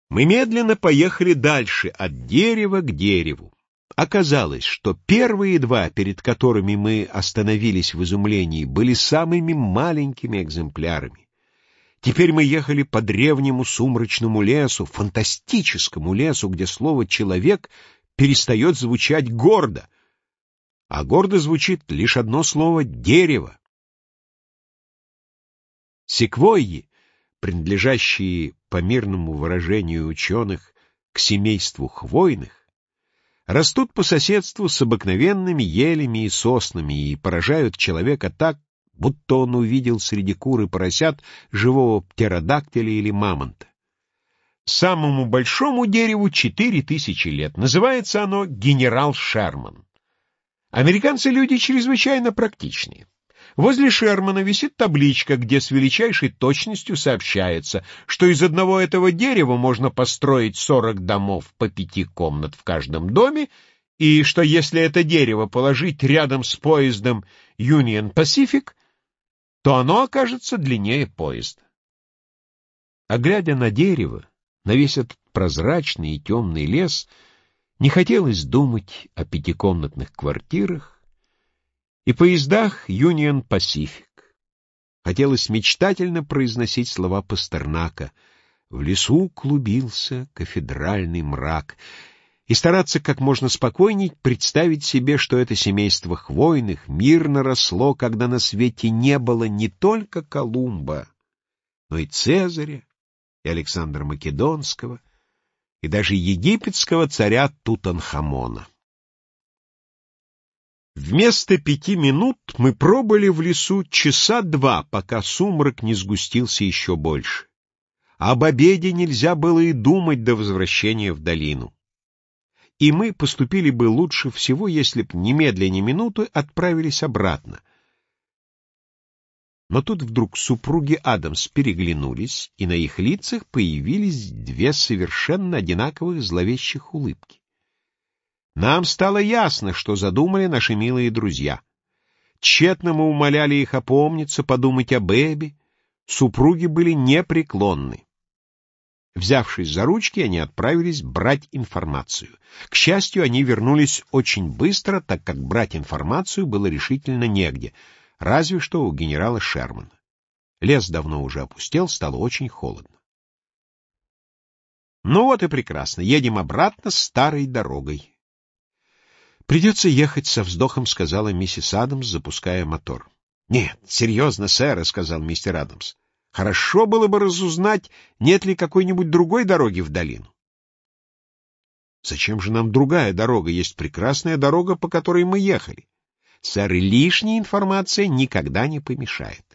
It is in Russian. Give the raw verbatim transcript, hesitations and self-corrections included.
Мы медленно поехали дальше, от дерева к дереву. Оказалось, что первые два, перед которыми мы остановились в изумлении, были самыми маленькими экземплярами. Теперь мы ехали по древнему сумрачному лесу, фантастическому лесу, где слово «человек» перестает звучать гордо, а гордо звучит лишь одно слово «дерево». Секвойи, принадлежащие, по мирному выражению ученых, к семейству хвойных, растут по соседству с обыкновенными елями и соснами и поражают человека так, будто он увидел среди кур и поросят живого птеродактиля или мамонта. Самому большому дереву четыре тысячи лет. Называется оно «Генерал Шерман». Американцы люди чрезвычайно практичные. Возле Шермана висит табличка, где с величайшей точностью сообщается, что из одного этого дерева можно построить сорок домов по пяти комнат в каждом доме, и что если это дерево положить рядом с поездом Union Pacific, то оно окажется длиннее поезда. А глядя на дерево, на весь этот прозрачный и темный лес, не хотелось думать о пятикомнатных квартирах и поездах Union Pacific. Хотелось мечтательно произносить слова Пастернака: «В лесу клубился кафедральный мрак», и стараться как можно спокойней представить себе, что это семейство хвойных мирно росло, когда на свете не было не только Колумба, но и Цезаря, и Александра Македонского, и даже египетского царя Тутанхамона. Вместо пяти минут мы пробыли в лесу часа два, пока сумрак не сгустился еще больше. Об обеде нельзя было и думать до возвращения в долину. И мы поступили бы лучше всего, если б немедленно минуты отправились обратно. Но тут вдруг супруги Адамс переглянулись, и на их лицах появились две совершенно одинаковых зловещих улыбки. Нам стало ясно, что задумали наши милые друзья. Тщетно мы умоляли их опомниться, подумать об Эбби. Супруги были непреклонны. Взявшись за ручки, они отправились брать информацию. К счастью, они вернулись очень быстро, так как брать информацию было решительно негде, разве что у генерала Шермана. Лес давно уже опустел, стало очень холодно. Ну вот и прекрасно, едем обратно старой дорогой. «Придется ехать со вздохом», — сказала миссис Адамс, запуская мотор. «Нет, серьезно, сэр», — сказал мистер Адамс. «Хорошо было бы разузнать, нет ли какой-нибудь другой дороги в долину». «Зачем же нам другая дорога? Есть прекрасная дорога, по которой мы ехали. Сэр, лишняя информация никогда не помешает».